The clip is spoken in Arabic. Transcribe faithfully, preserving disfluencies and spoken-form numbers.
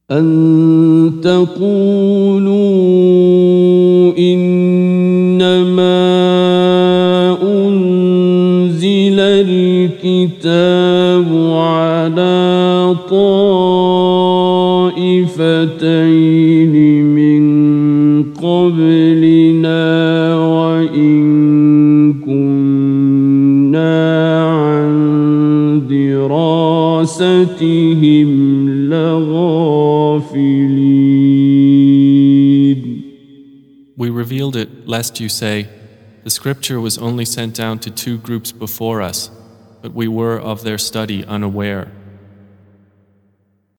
أن تقولوا إنما أنزل الكتاب على طائفتين من قبلنا وإن كنا عن دراستهم لغافلين. We revealed it lest you say, the scripture was only sent down to two groups before us, but we were of their study unaware.